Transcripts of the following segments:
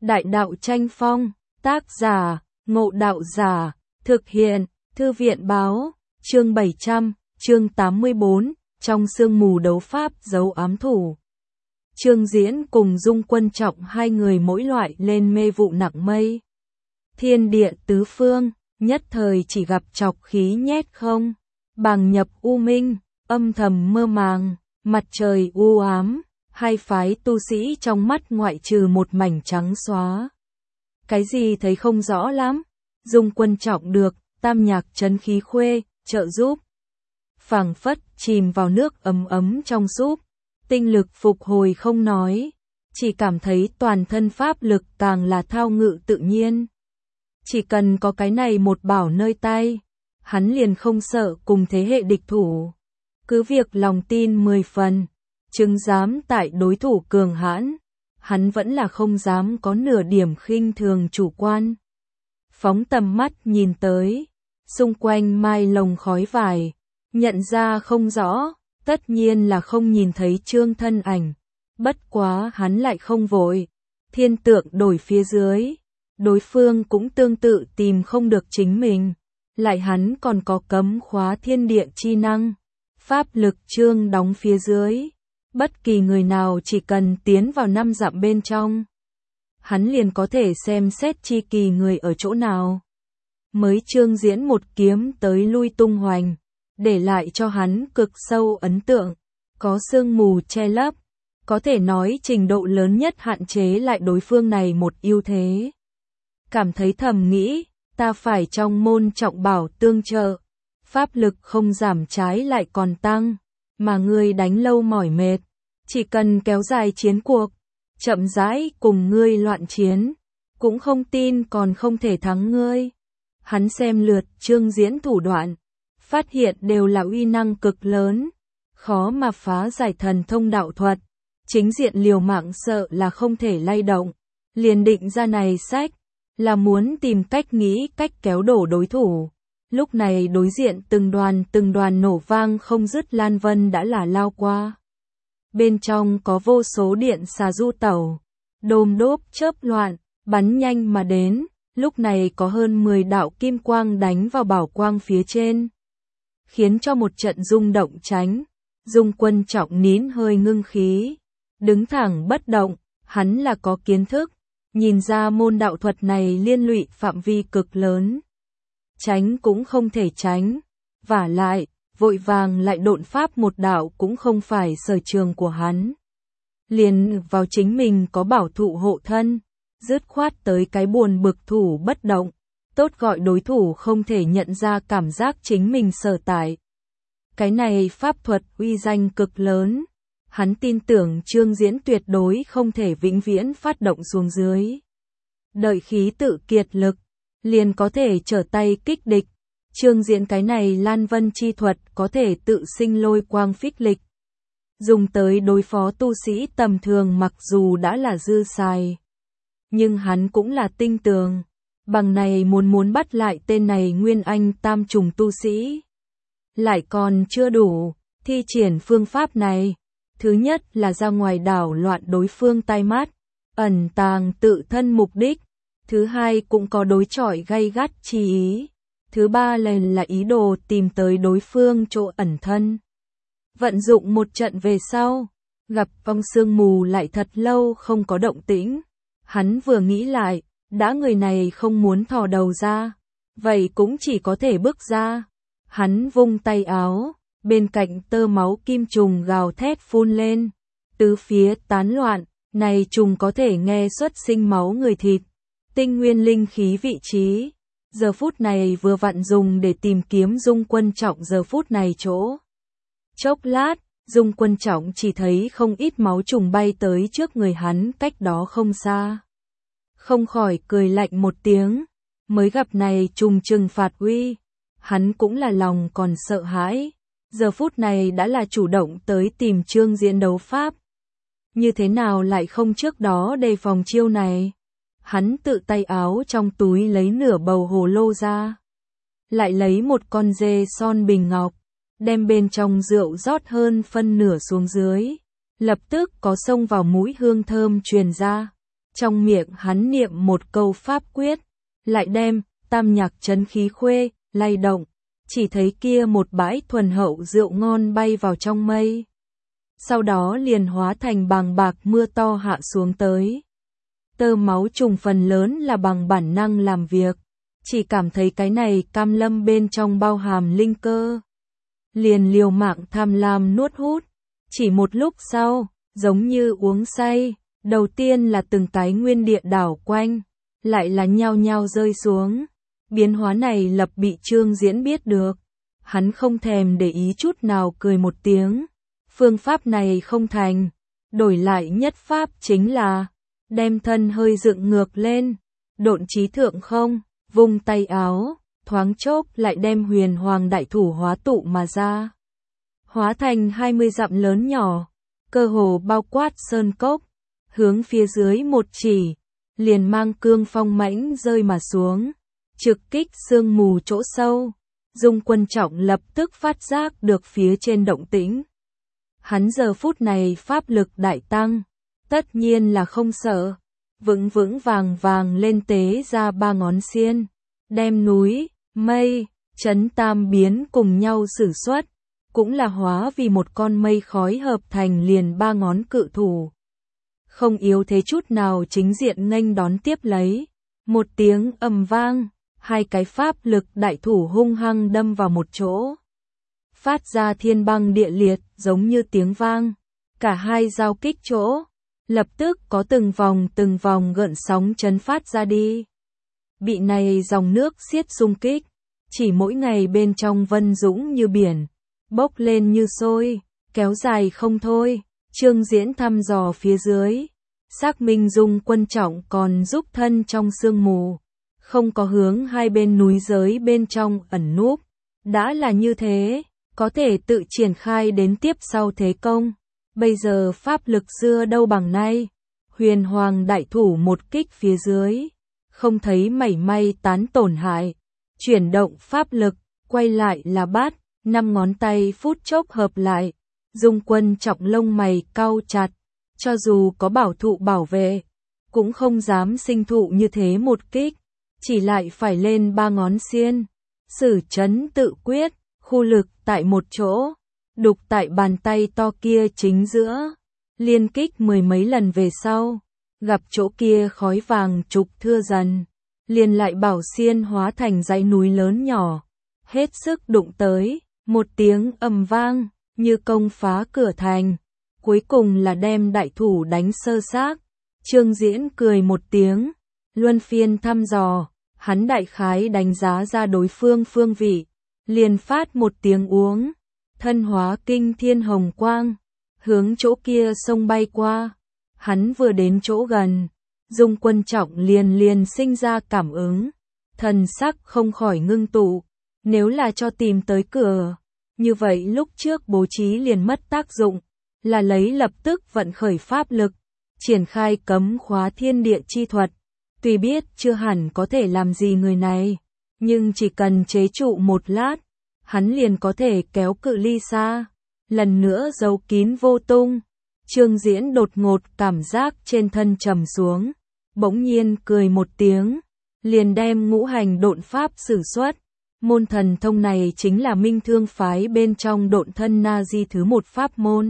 Đại đạo tranh phong, tác giả, Ngộ Đạo Giả, thực hiện, Thư viện báo, chương 700, chương 84, trong sương mù đấu pháp dấu ám thủ. Trương Diễn cùng Dung Quân Trọng hai người mỗi loại lên mê vụ nặng mây. Thiên địa tứ phương, nhất thời chỉ gặp chọc khí nhét không, bàng nhập u minh, âm thầm mơ màng, mặt trời u ám, hai phái tu sĩ trong mắt ngoại trừ một mảnh trắng xóa. Cái gì thấy không rõ lắm, Dung Quân Trọng được Tam Nhạc Trấn Khí Khuê trợ giúp, phảng phất chìm vào nước ấm ấm trong súp, tinh lực phục hồi không nói, chỉ cảm thấy toàn thân pháp lực càng là thao ngự tự nhiên. Chỉ cần có cái này một bảo nơi tay, hắn liền không sợ cùng thế hệ địch thủ. Cứ việc lòng tin 10 phần, chứng dám tại đối thủ cường hãn, hắn vẫn là không dám có nửa điểm khinh thường chủ quan. Phóng tầm mắt nhìn tới, xung quanh mai lồng khói vải, nhận ra không rõ, tất nhiên là không nhìn thấy Trương thân ảnh. Bất quá hắn lại không vội, thiên tượng đổi phía dưới, đối phương cũng tương tự tìm không được chính mình, lại hắn còn có cấm khóa thiên địa chi năng, pháp lực Trương đóng phía dưới, bất kỳ người nào chỉ cần tiến vào 5 dặm bên trong, hắn liền có thể xem xét chi kỳ người ở chỗ nào. Mới Trương Diễn một kiếm tới lui tung hoành, để lại cho hắn cực sâu ấn tượng, có sương mù che lấp, có thể nói trình độ lớn nhất hạn chế lại đối phương này một ưu thế. Cảm thấy thầm nghĩ, ta phải trong môn trọng bảo tương trợ, pháp lực không giảm trái lại còn tăng, mà ngươi đánh lâu mỏi mệt, chỉ cần kéo dài chiến cuộc, chậm rãi cùng ngươi loạn chiến, cũng không tin còn không thể thắng ngươi. Hắn xem lượt Trương Diễn thủ đoạn, phát hiện đều là uy năng cực lớn, khó mà phá giải thần thông đạo thuật, chính diện liều mạng sợ là không thể lay động, liền định ra này sách, là muốn tìm cách nghĩ cách kéo đổ đối thủ. Lúc này đối diện từng đoàn nổ vang không dứt lan vân đã là lao qua. Bên trong có vô số điện xà du tẩu, đôm đốp chớp loạn, bắn nhanh mà đến, lúc này có hơn 10 đạo kim quang đánh vào bảo quang phía trên, khiến cho một trận rung động tránh. Dung Quân Trọng nín hơi ngưng khí, đứng thẳng bất động, hắn là có kiến thức, nhìn ra môn đạo thuật này liên lụy phạm vi cực lớn. Tránh cũng không thể tránh, vả lại, vội vàng lại độn pháp một đạo cũng không phải sở trường của hắn. Liền vào chính mình có bảo thụ hộ thân, dứt khoát tới cái buồn bực thủ bất động, tốt gọi đối thủ không thể nhận ra cảm giác chính mình sở tại. Cái này pháp thuật uy danh cực lớn, hắn tin tưởng Trương Diễn tuyệt đối không thể vĩnh viễn phát động xuống dưới. Đợi khí tự kiệt lực, liền có thể trở tay kích địch. Trương Diễn cái này Lan Vân chi thuật có thể tự sinh lôi quang phích lịch, dùng tới đối phó tu sĩ tầm thường mặc dù đã là dư xài, nhưng hắn cũng là tinh tường, bằng này muốn bắt lại tên này Nguyên Anh tam trùng tu sĩ. Lại còn chưa đủ, thi triển phương pháp này, thứ nhất là ra ngoài đảo loạn đối phương tai mắt, ẩn tàng tự thân mục đích, thứ hai cũng có đối chọi gay gắt chi ý, thứ ba là ý đồ tìm tới đối phương chỗ ẩn thân. Vận dụng một trận về sau, gặp vong sương mù lại thật lâu không có động tĩnh, hắn vừa nghĩ lại, đã người này không muốn thò đầu ra, vậy cũng chỉ có thể bước ra. Hắn vung tay áo, bên cạnh tơ máu kim trùng gào thét phun lên, tứ phía tán loạn, này trùng có thể nghe xuất sinh máu người thịt, tinh nguyên linh khí vị trí, giờ phút này vừa vặn dùng để tìm kiếm Dung Quân Trọng giờ phút này chỗ. Chốc lát, Dung Quân Trọng chỉ thấy không ít máu trùng bay tới trước người hắn cách đó không xa. Không khỏi cười lạnh một tiếng, mới gặp này trùng trừng phạt uy. Hắn cũng là lòng còn sợ hãi, giờ phút này đã là chủ động tới tìm Trương Diễn đấu pháp. Như thế nào lại không trước đó đề phòng chiêu này? Hắn tự tay áo trong túi lấy nửa bầu hồ lô ra, lại lấy một con dê son bình ngọc, đem bên trong rượu rót hơn phân nửa xuống dưới, lập tức có xông vào mũi hương thơm truyền ra. Trong miệng hắn niệm một câu pháp quyết, lại đem tam nhạc trấn khí khuê lay động, chỉ thấy kia một bãi thuần hậu rượu ngon bay vào trong mây. Sau đó liền hóa thành bàng bạc mưa to hạ xuống tới. Tơ máu trùng phần lớn là bằng bản năng làm việc, chỉ cảm thấy cái này cam lâm bên trong bao hàm linh cơ. Liền liều mạng tham lam nuốt hút, chỉ một lúc sau, giống như uống say, đầu tiên là từng cái nguyên địa đảo quanh, lại là nhao nhao rơi xuống. Biến hóa này lập bị Trương Diễn biết được, hắn không thèm để ý chút nào cười một tiếng. Phương pháp này không thành, đổi lại nhất pháp chính là đem thân hơi dựng ngược lên, độn chí thượng không, vung tay áo, thoáng chốc lại đem huyền hoàng đại thủ hóa tụ mà ra. Hóa thành 20 dặm lớn nhỏ, cơ hồ bao quát sơn cốc, hướng phía dưới một chỉ, liền mang cương phong mãnh rơi mà xuống, trực kích sương mù chỗ sâu. Dung Quân Trọng lập tức phát giác được phía trên động tĩnh. Hắn giờ phút này pháp lực đại tăng, tất nhiên là không sợ, vững vững vàng vàng lên tế ra 3 ngón xiên, đem núi, mây, trấn tam biến cùng nhau sử xuất, cũng là hóa vì một con mây khói hợp thành liền 3 ngón cự thủ. Không yếu thế chút nào chính diện nghênh đón tiếp lấy, một tiếng ầm vang, 2 cái pháp lực đại thủ hung hăng đâm vào một chỗ. Phát ra thiên băng địa liệt giống như tiếng vang, cả hai giao kích chỗ, lập tức có từng vòng gợn sóng chấn phát ra đi. Bị này dòng nước xiết xung kích, chỉ mỗi ngày bên trong vân dũng như biển, bốc lên như sôi, kéo dài không thôi. Trương Diễn thăm dò phía dưới, xác minh Dung Quân Trọng còn giúp thân trong sương mù, không có hướng hai bên núi giới bên trong ẩn núp. Đã là như thế, có thể tự triển khai đến tiếp sau thế công. Bây giờ pháp lực xưa đâu bằng nay, huyền hoàng đại thủ một kích phía dưới, không thấy mảy may tán tổn hại. Chuyển động pháp lực, quay lại là bát, 5 ngón tay phút chốc hợp lại. Dung Quân Trọng lông mày cau chặt, cho dù có bảo thụ bảo vệ, cũng không dám sinh thụ như thế một kích, chỉ lại phải lên 3 ngón xiên. Sử trấn tự quyết, khu lực tại một chỗ, đục tại bàn tay to kia chính giữa, liên kích 10 mấy lần về sau, gặp chỗ kia khói vàng trục thưa dần, liền lại bảo xiên hóa thành dãy núi lớn nhỏ, hết sức đụng tới, một tiếng ầm vang, như công phá cửa thành, cuối cùng là đem đại thủ đánh sơ xác. Trương Diễn cười một tiếng, luân phiên thăm dò, hắn đại khái đánh giá ra đối phương phương vị, liền phát một tiếng uống, thân hóa kinh thiên hồng quang, hướng chỗ kia sông bay qua. Hắn vừa đến chỗ gần, Dung Quân Trọng liền sinh ra cảm ứng, thần sắc không khỏi ngưng tụ, nếu là cho tìm tới cửa, như vậy lúc trước bố trí liền mất tác dụng, là lấy lập tức vận khởi pháp lực, triển khai cấm khóa thiên địa chi thuật. Tuy biết chưa hẳn có thể làm gì người này, nhưng chỉ cần chế trụ một lát, hắn liền có thể kéo cự ly xa, lần nữa giấu kín vô tung. Trương Diễn đột ngột cảm giác trên thân trầm xuống, bỗng nhiên cười một tiếng, liền đem ngũ hành độn pháp sử xuất. Môn thần thông này chính là Minh Thương phái bên trong độn thân na di thứ một pháp môn.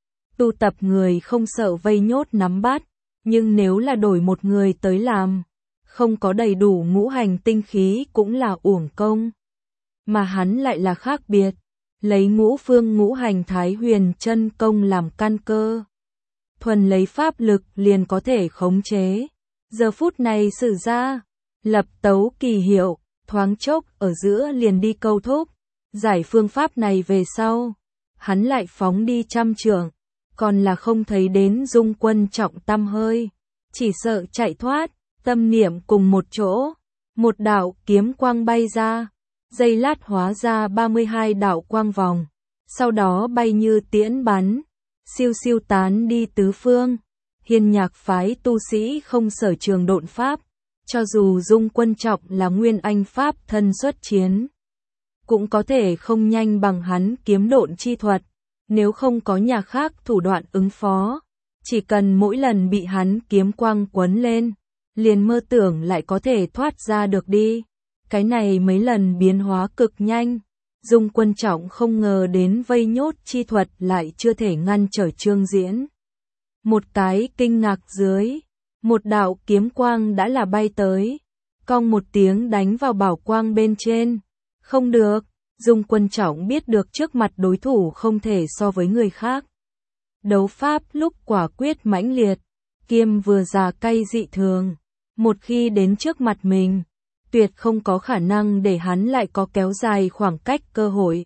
Tu tập người không sợ vây nhốt nắm bắt, nhưng nếu là đổi một người tới làm, không có đầy đủ ngũ hành tinh khí cũng là uổng công. Mà hắn lại là khác biệt, lấy ngũ phương ngũ hành thái huyền chân công làm căn cơ. Thuần lấy pháp lực liền có thể khống chế. Giờ phút này sử ra, lập tấu kỳ hiệu, thoáng chốc ở giữa liền đi câu thúc. Giải phương pháp này về sau, hắn lại phóng đi 100 trượng, còn là không thấy đến Dung Quân Trọng tăm hơi, chỉ sợ chạy thoát. Tâm niệm cùng một chỗ, một đạo kiếm quang bay ra, giây lát hóa ra 32 đạo quang vòng, sau đó bay như tiễn bắn, siêu siêu tán đi tứ phương. Hiên Nhạc phái tu sĩ không sở trường độn pháp, cho dù Dung Quân Trọng là nguyên anh pháp thân xuất chiến, cũng có thể không nhanh bằng hắn kiếm độn chi thuật, nếu không có nhà khác thủ đoạn ứng phó, Chỉ cần mỗi lần bị hắn kiếm quang quấn lên, liền mơ tưởng lại có thể thoát ra được đi. Cái này mấy lần biến hóa cực nhanh, Dung Quân Trọng không ngờ đến vây nhốt chi thuật lại chưa thể ngăn trở Trương Diễn. Một cái kinh ngạc dưới, một đạo kiếm quang đã là bay tới, cong một tiếng đánh vào bảo quang bên trên. Không được, Dung Quân Trọng biết được trước mặt đối thủ không thể so với người khác. Đấu pháp lúc quả quyết mãnh liệt, kiêm vừa già cay dị thường, một khi đến trước mặt mình, tuyệt không có khả năng để hắn lại có kéo dài khoảng cách cơ hội.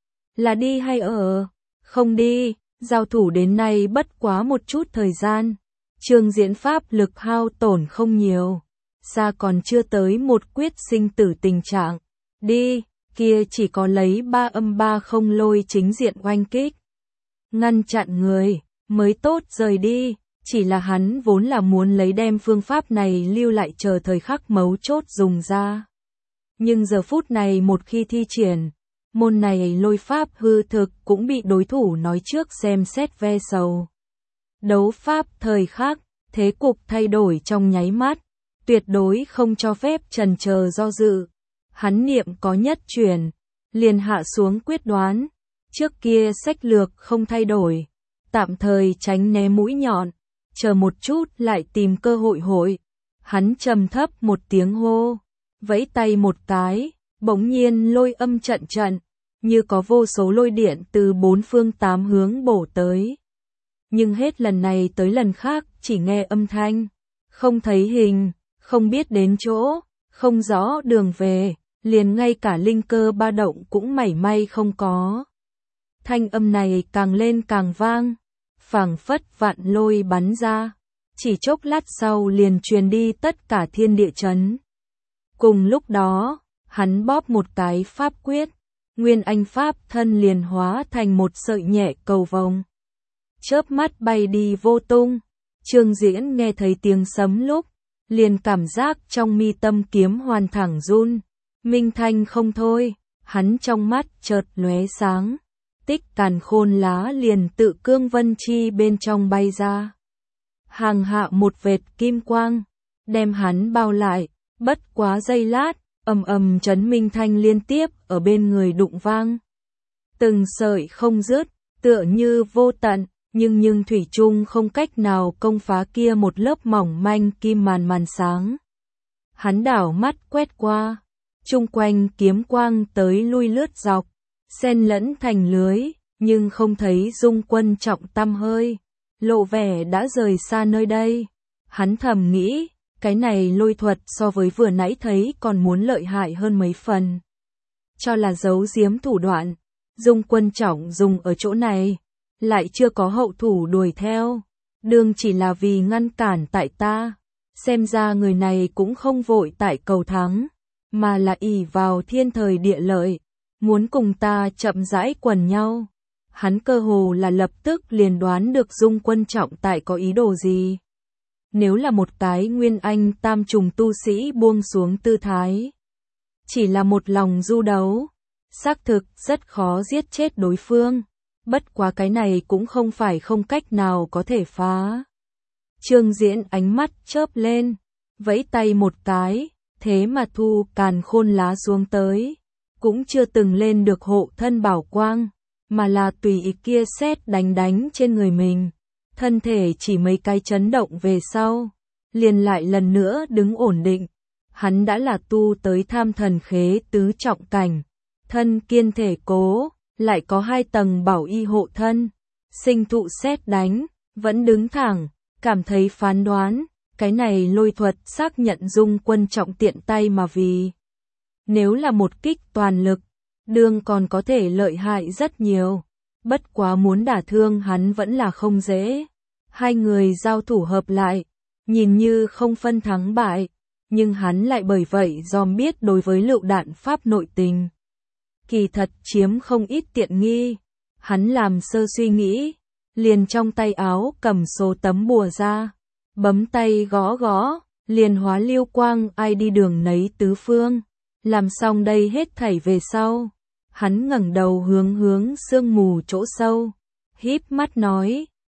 Là đi hay ở? Không đi, giao thủ đến nay bất quá một chút thời gian. Trương Diễn pháp lực hao tổn không nhiều, xa còn chưa tới một quyết sinh tử tình trạng. Đi, kia chỉ có lấy 3/30 lôi chính diện oanh kích. Ngăn chặn người, mới tốt rời đi. Chỉ là hắn vốn là muốn lấy đem phương pháp này lưu lại chờ thời khắc mấu chốt dùng ra. Nhưng giờ phút này một khi thi triển, môn này lôi pháp hư thực cũng bị đối thủ nói trước xem xét ve sầu. Đấu pháp thời khắc, thế cục thay đổi trong nháy mắt, tuyệt đối không cho phép chần chờ do dự. Hắn niệm có nhất chuyển, liền hạ xuống quyết đoán, trước kia sách lược không thay đổi, tạm thời tránh né mũi nhọn. Chờ một chút lại tìm cơ hội. Hắn trầm thấp một tiếng hô, vẫy tay một cái, bỗng nhiên lôi âm trận, như có vô số lôi điện từ bốn phương tám hướng bổ tới. Nhưng hết lần này tới lần khác chỉ nghe âm thanh, không thấy hình, không biết đến chỗ, không rõ đường về, liền ngay cả linh cơ ba động cũng mảy may không có. Thanh âm này càng lên càng vang, phảng phất vạn lôi bắn ra, chỉ chốc lát sau liền truyền đi tất cả thiên địa chấn. Cùng lúc đó, hắn bóp một cái pháp quyết, nguyên anh pháp thân liền hóa thành một sợi nhẹ cầu vồng. Chớp mắt bay đi vô tung. Trương Diễn nghe thấy tiếng sấm lúc, liền cảm giác trong mi tâm kiếm hoàn thẳng run, minh thanh không thôi, hắn trong mắt chợt lóe sáng. Tích càn khôn lá liền tự cương vân chi bên trong bay ra. Hàng hạ một vệt kim quang, đem hắn bao lại, bất quá giây lát, ầm chấn minh thanh liên tiếp ở bên người đụng vang. Từng sợi không dứt, tựa như vô tận, nhưng thủy chung không cách nào công phá kia một lớp mỏng manh kim màn sáng. Hắn đảo mắt quét qua, chung quanh kiếm quang tới lui lướt dọc, xen lẫn thành lưới, nhưng không thấy Dung Quân Trọng tăm hơi, lộ vẻ đã rời xa nơi đây. Hắn thầm nghĩ, cái này lôi thuật so với vừa nãy thấy còn muốn lợi hại hơn mấy phần. Cho là giấu giếm thủ đoạn, Dung Quân Trọng dùng ở chỗ này, lại chưa có hậu thủ đuổi theo, đương chỉ là vì ngăn cản tại ta. Xem ra người này cũng không vội tại cầu thắng, mà là ỷ vào thiên thời địa lợi, muốn cùng ta chậm rãi quần nhau. Hắn cơ hồ là lập tức liền đoán được Dung Quân Trọng tại có ý đồ gì. Nếu là một cái nguyên anh tam trùng tu sĩ buông xuống tư thái, chỉ là một lòng du đấu, xác thực rất khó giết chết đối phương. Bất quá cái này cũng không phải không cách nào có thể phá. Trương Diễn ánh mắt chớp lên, vẫy tay một cái, thế mà thu càn khôn lá xuống tới. Cũng chưa từng lên được hộ thân bảo quang, mà là tùy ý kia sét đánh trên người mình. Thân thể chỉ mấy cái chấn động về sau, liền lại lần nữa đứng ổn định. Hắn đã là tu tới tham thần khế tứ trọng cảnh, thân kiên thể cố, lại có 2 tầng bảo y hộ thân, sinh thụ sét đánh, vẫn đứng thẳng, cảm thấy phán đoán, cái này lôi thuật xác nhận Dung Quân Trọng tiện tay mà vì. Nếu là một kích toàn lực, đương còn có thể lợi hại rất nhiều, bất quá muốn đả thương hắn vẫn là không dễ. Hai người giao thủ hợp lại, nhìn như không phân thắng bại, nhưng hắn lại bởi vậy dòm biết đối với lựu đạn pháp nội tình. Kỳ thật chiếm không ít tiện nghi, hắn làm sơ suy nghĩ, liền trong tay áo cầm số tấm bùa ra, bấm tay gõ, liền hóa lưu quang ai đi đường nấy tứ phương. Làm xong đây hết thảy về sau, hắn ngẩng đầu hướng sương mù chỗ sâu, híp mắt nói,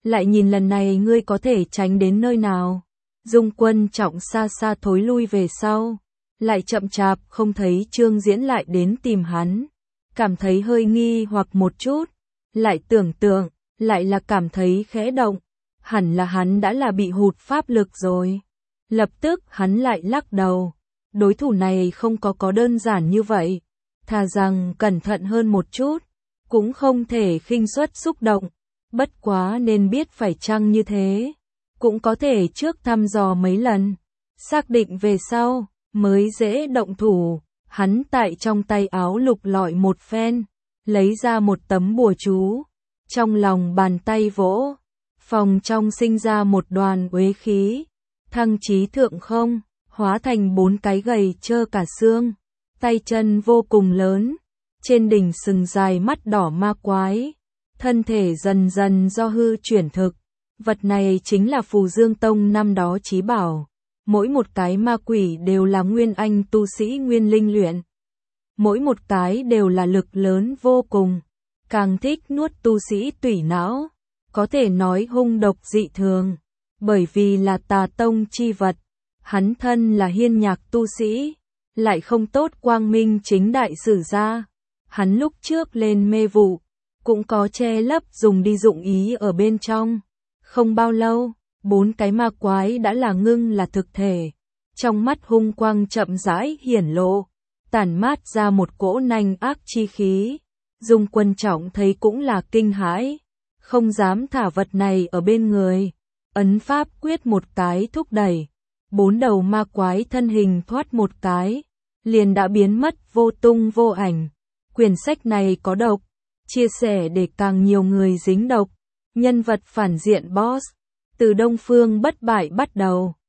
lại nhìn lần này ngươi có thể tránh đến nơi nào. Dung Quân Trọng xa xa thối lui về sau, lại chậm chạp không thấy Trương Diễn lại đến tìm hắn, cảm thấy hơi nghi hoặc một chút, lại tưởng tượng, lại là cảm thấy khẽ động, hẳn là hắn đã là bị hụt pháp lực rồi. Lập tức hắn lại lắc đầu, đối thủ này không có đơn giản như vậy, thà rằng cẩn thận hơn một chút, cũng không thể khinh suất xúc động, bất quá nên biết phải chăng như thế, cũng có thể trước thăm dò mấy lần, xác định về sau, mới dễ động thủ. Hắn tại trong tay áo lục lọi một phen, lấy ra một tấm bùa chú, trong lòng bàn tay vỗ, phòng trong sinh ra một đoàn uế khí, thăng chí thượng không, hóa thành 4 cái gầy trơ cả xương, tay chân vô cùng lớn, trên đỉnh sừng dài mắt đỏ ma quái, thân thể dần dần do hư chuyển thực, vật này chính là Phù Dương Tông năm đó chí bảo. Mỗi một cái ma quỷ đều là nguyên anh tu sĩ nguyên linh luyện. Mỗi một cái đều là lực lớn vô cùng. Càng thích nuốt tu sĩ tủy não. Có thể nói hung độc dị thường. Bởi vì là tà tông chi vật. Hắn thân là hiên nhạc tu sĩ. Lại không tốt quang minh chính đại sử ra. Hắn lúc trước lên mê vụ. Cũng có che lấp dùng đi dụng ý ở bên trong. Không bao lâu. 4 cái ma quái đã là ngưng là thực thể, trong mắt hung quang chậm rãi hiển lộ, tản mát ra một cỗ nanh ác chi khí. Dung Quân Trọng thấy cũng là kinh hãi, không dám thả vật này ở bên người, ấn pháp quyết một cái thúc đẩy, 4 đầu ma quái thân hình thoát một cái, liền đã biến mất vô tung vô ảnh. Quyển sách này có độc, chia sẻ để càng nhiều người dính độc. Nhân vật phản diện boss từ Đông Phương Bất Bại bắt đầu,